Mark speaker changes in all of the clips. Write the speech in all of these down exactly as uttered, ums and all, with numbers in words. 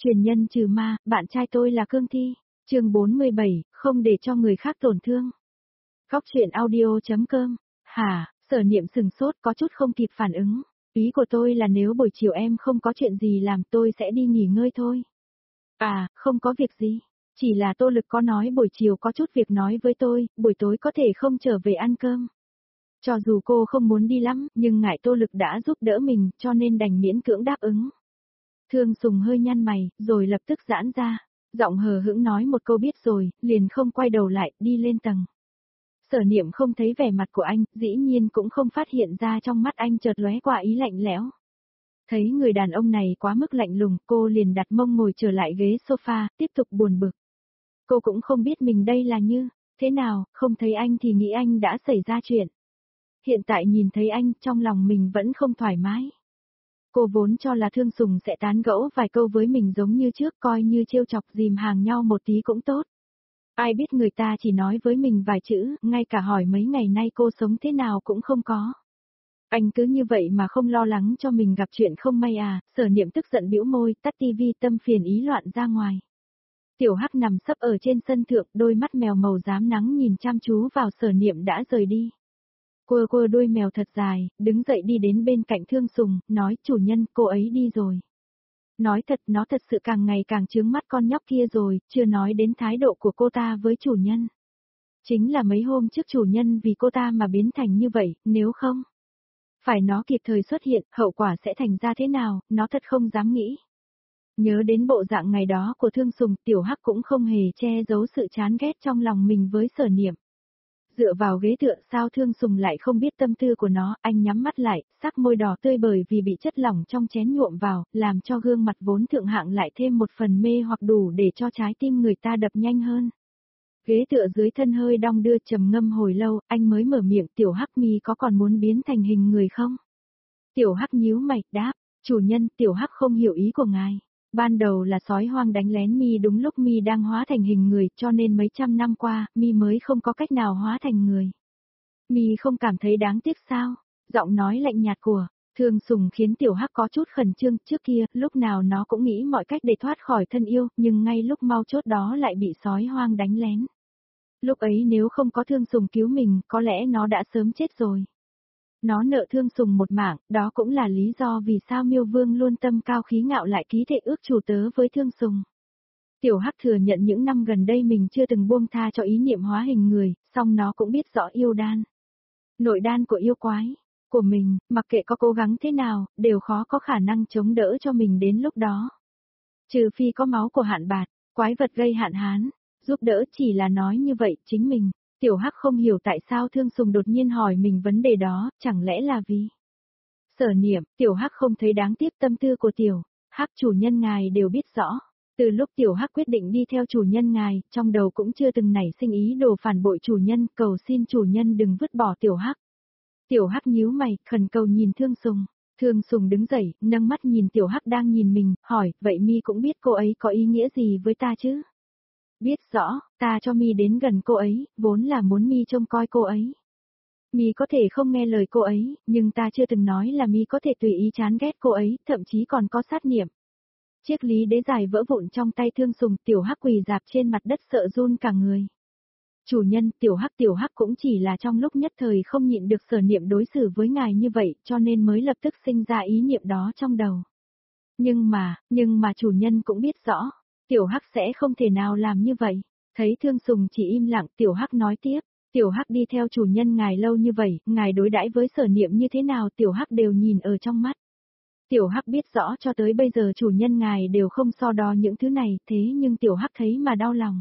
Speaker 1: Truyền nhân trừ ma, bạn trai tôi là cương thi. Chương bốn mươi bảy, không để cho người khác tổn thương. Góc truyện audio.com. Hả, Sở Niệm sừng sốt có chút không kịp phản ứng. Ý của tôi là nếu buổi chiều em không có chuyện gì làm tôi sẽ đi nghỉ ngơi thôi. À, không có việc gì. Chỉ là Tô Lực có nói buổi chiều có chút việc nói với tôi, buổi tối có thể không trở về ăn cơm. Cho dù cô không muốn đi lắm, nhưng ngại Tô Lực đã giúp đỡ mình cho nên đành miễn cưỡng đáp ứng. Thương Sùng hơi nhăn mày, rồi lập tức giãn ra. Giọng hờ hững nói một câu biết rồi, liền không quay đầu lại, đi lên tầng. Sở Niệm không thấy vẻ mặt của anh, dĩ nhiên cũng không phát hiện ra trong mắt anh chợt lóe qua ý lạnh lẽo. Thấy người đàn ông này quá mức lạnh lùng, cô liền đặt mông ngồi trở lại ghế sofa, tiếp tục buồn bực. Cô cũng không biết mình đây là như thế nào, không thấy anh thì nghĩ anh đã xảy ra chuyện. Hiện tại nhìn thấy anh, trong lòng mình vẫn không thoải mái. Cô vốn cho là Thương Sùng sẽ tán gẫu vài câu với mình giống như trước, coi như trêu chọc dìm hàng nhau một tí cũng tốt. Ai biết người ta chỉ nói với mình vài chữ, ngay cả hỏi mấy ngày nay cô sống thế nào cũng không có. Anh cứ như vậy mà không lo lắng cho mình gặp chuyện không may à, Sở Niệm tức giận bĩu môi, tắt tivi tâm phiền ý loạn ra ngoài. Tiểu Hắc nằm sấp ở trên sân thượng, đôi mắt mèo màu rám nắng nhìn chăm chú vào Sở Niệm đã rời đi. Quơ quơ đuôi mèo thật dài, đứng dậy đi đến bên cạnh Thương Sùng, nói chủ nhân cô ấy đi rồi. Nói thật nó thật sự càng ngày càng chướng mắt con nhóc kia rồi, chưa nói đến thái độ của cô ta với chủ nhân. Chính là mấy hôm trước chủ nhân vì cô ta mà biến thành như vậy, nếu không phải nó kịp thời xuất hiện, hậu quả sẽ thành ra thế nào, nó thật không dám nghĩ. Nhớ đến bộ dạng ngày đó của Thương Sùng, Tiểu Hắc cũng không hề che giấu sự chán ghét trong lòng mình với Sở Niệm. Dựa vào ghế tựa sao Thương Sùng lại không biết tâm tư của nó, anh nhắm mắt lại, sắc môi đỏ tươi bởi vì bị chất lỏng trong chén nhuộm vào, làm cho gương mặt vốn thượng hạng lại thêm một phần mê hoặc đủ để cho trái tim người ta đập nhanh hơn. Ghế tựa dưới thân hơi đong đưa trầm ngâm hồi lâu, anh mới mở miệng Tiểu Hắc mi có còn muốn biến thành hình người không? Tiểu Hắc nhíu mày, đáp, chủ nhân Tiểu Hắc không hiểu ý của ngài. Ban đầu là sói hoang đánh lén mi đúng lúc mi đang hóa thành hình người cho nên mấy trăm năm qua, mi mới không có cách nào hóa thành người. Mi không cảm thấy đáng tiếc sao? Giọng nói lạnh nhạt của Thương Sùng khiến Tiểu Hắc có chút khẩn trương, trước kia, lúc nào nó cũng nghĩ mọi cách để thoát khỏi thân yêu, nhưng ngay lúc mau chốt đó lại bị sói hoang đánh lén. Lúc ấy nếu không có Thương Sùng cứu mình, có lẽ nó đã sớm chết rồi. Nó nợ Thương Sùng một mảng, đó cũng là lý do vì sao Miêu Vương luôn tâm cao khí ngạo lại ký thệ ước chủ tớ với Thương Sùng. Tiểu Hắc thừa nhận những năm gần đây mình chưa từng buông tha cho ý niệm hóa hình người, song nó cũng biết rõ yêu đan. Nội đan của yêu quái, của mình, mặc kệ có cố gắng thế nào, đều khó có khả năng chống đỡ cho mình đến lúc đó. Trừ phi có máu của hạn bạt, quái vật gây hạn hán, giúp đỡ chỉ là nói như vậy chính mình. Tiểu Hắc không hiểu tại sao Thương Sùng đột nhiên hỏi mình vấn đề đó, chẳng lẽ là vì Sở Niệm. Tiểu Hắc không thấy đáng tiếc tâm tư của Tiểu Hắc chủ nhân ngài đều biết rõ. Từ lúc Tiểu Hắc quyết định đi theo chủ nhân ngài, trong đầu cũng chưa từng nảy sinh ý đồ phản bội chủ nhân, cầu xin chủ nhân đừng vứt bỏ Tiểu Hắc. Tiểu Hắc nhíu mày, khẩn cầu nhìn Thương Sùng. Thương Sùng đứng dậy, nâng mắt nhìn Tiểu Hắc đang nhìn mình, hỏi, vậy mi cũng biết cô ấy có ý nghĩa gì với ta chứ? Biết rõ, ta cho mi đến gần cô ấy, vốn là muốn mi trông coi cô ấy. Mi có thể không nghe lời cô ấy, nhưng ta chưa từng nói là mi có thể tùy ý chán ghét cô ấy, thậm chí còn có sát niệm. Chiếc lý đế dài vỡ vụn trong tay Thương Sùng, Tiểu Hắc quỳ dạp trên mặt đất sợ run cả người. Chủ nhân, Tiểu Hắc Tiểu Hắc cũng chỉ là trong lúc nhất thời không nhịn được Sở Niệm đối xử với ngài như vậy, cho nên mới lập tức sinh ra ý niệm đó trong đầu. Nhưng mà, nhưng mà chủ nhân cũng biết rõ. Tiểu Hắc sẽ không thể nào làm như vậy. Thấy Thương Sùng chỉ im lặng, Tiểu Hắc nói tiếp, Tiểu Hắc đi theo chủ nhân ngài lâu như vậy, ngài đối đãi với Sở Niệm như thế nào Tiểu Hắc đều nhìn ở trong mắt. Tiểu Hắc biết rõ cho tới bây giờ chủ nhân ngài đều không so đo những thứ này, thế nhưng Tiểu Hắc thấy mà đau lòng.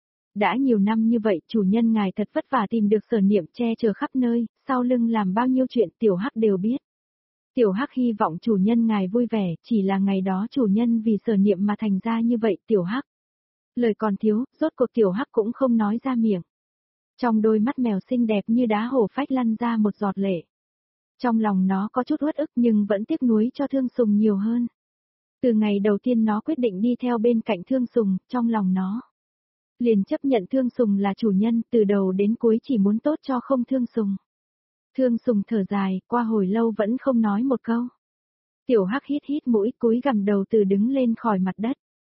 Speaker 1: Đã nhiều năm như vậy, chủ nhân ngài thật vất vả tìm được Sở Niệm che chở khắp nơi, sau lưng làm bao nhiêu chuyện Tiểu Hắc đều biết. Tiểu Hắc hy vọng chủ nhân ngài vui vẻ, chỉ là ngày đó chủ nhân vì Sở Niệm mà thành ra như vậy Tiểu Hắc. Lời còn thiếu, rốt cuộc Tiểu Hắc cũng không nói ra miệng. Trong đôi mắt mèo xinh đẹp như đá hổ phách lăn ra một giọt lệ. Trong lòng nó có chút uất ức nhưng vẫn tiếc nuối cho Thương Sùng nhiều hơn. Từ ngày đầu tiên nó quyết định đi theo bên cạnh Thương Sùng, trong lòng nó liền chấp nhận Thương Sùng là chủ nhân, từ đầu đến cuối chỉ muốn tốt cho không Thương Sùng. Thương Sùng thở dài, qua hồi lâu vẫn không nói một câu. Tiểu Hắc hít hít mũi, cúi gằm đầu từ đứng lên khỏi mặt đất.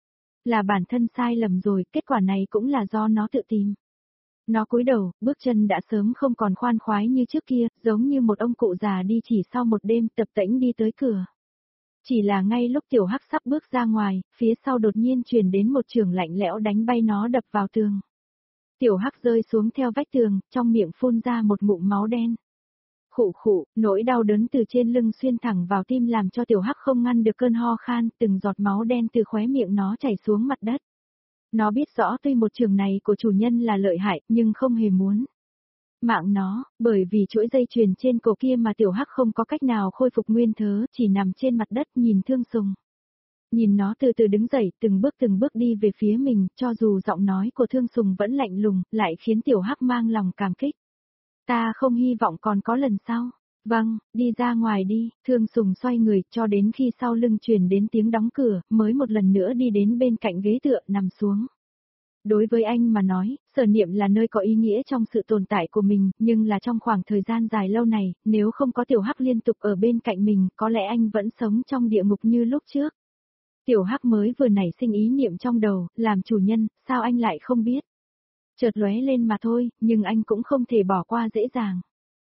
Speaker 1: Là bản thân sai lầm rồi, kết quả này cũng là do nó tự tìm. Nó cúi đầu, bước chân đã sớm không còn khoan khoái như trước kia, giống như một ông cụ già đi chỉ sau một đêm tập tễnh đi tới cửa. Chỉ là ngay lúc tiểu hắc sắp bước ra ngoài, phía sau đột nhiên truyền đến một trường lạnh lẽo đánh bay nó đập vào tường. Tiểu hắc rơi xuống theo vách tường, trong miệng phun ra một ngụm máu đen. Khụ khụ, nỗi đau đớn từ trên lưng xuyên thẳng vào tim làm cho tiểu hắc không ngăn được cơn ho khan, từng giọt máu đen từ khóe miệng nó chảy xuống mặt đất. Nó biết rõ tuy một trường này của chủ nhân là lợi hại, nhưng không hề muốn mạng nó, bởi vì chuỗi dây chuyền trên cổ kia mà tiểu hắc không có cách nào khôi phục nguyên thớ, chỉ nằm trên mặt đất nhìn Thương Sùng. Nhìn nó từ từ đứng dậy, từng bước từng bước đi về phía mình, cho dù giọng nói của Thương Sùng vẫn lạnh lùng, lại khiến tiểu hắc mang lòng cảm kích. Ta không hy vọng còn có lần sau. Vâng, đi ra ngoài đi, Thương Sùng xoay người cho đến khi sau lưng truyền đến tiếng đóng cửa, mới một lần nữa đi đến bên cạnh ghế tựa nằm xuống. Đối với anh mà nói, Sở Niệm là nơi có ý nghĩa trong sự tồn tại của mình, nhưng là trong khoảng thời gian dài lâu này, nếu không có Tiểu Hắc liên tục ở bên cạnh mình, có lẽ anh vẫn sống trong địa ngục như lúc trước. Tiểu Hắc mới vừa nảy sinh ý niệm trong đầu, làm chủ nhân, sao anh lại không biết? Chợt lóe lên mà thôi, nhưng anh cũng không thể bỏ qua dễ dàng.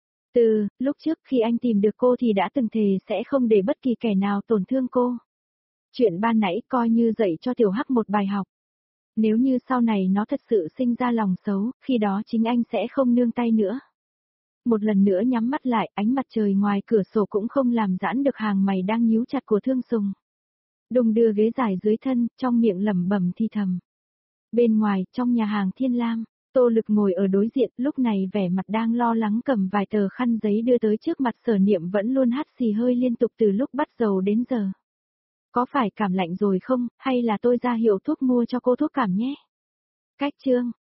Speaker 1: Từ, lúc trước khi anh tìm được cô thì đã từng thề sẽ không để bất kỳ kẻ nào tổn thương cô. Chuyện ban nãy coi như dạy cho Tiểu Hắc một bài học. Nếu như sau này nó thật sự sinh ra lòng xấu, khi đó chính anh sẽ không nương tay nữa. Một lần nữa nhắm mắt lại, ánh mặt trời ngoài cửa sổ cũng không làm giãn được hàng mày đang nhíu chặt của Thương Sùng. Đùng đưa ghế dài dưới thân, trong miệng lẩm bẩm thi thầm. Bên ngoài, trong nhà hàng Thiên Lam, Tô Lực ngồi ở đối diện, lúc này vẻ mặt đang lo lắng cầm vài tờ khăn giấy đưa tới trước mặt Sở Niệm vẫn luôn hắt xì hơi liên tục từ lúc bắt dầu đến giờ. Có phải cảm lạnh rồi không, hay là tôi ra hiệu thuốc mua cho cô thuốc cảm nhé? Cách chương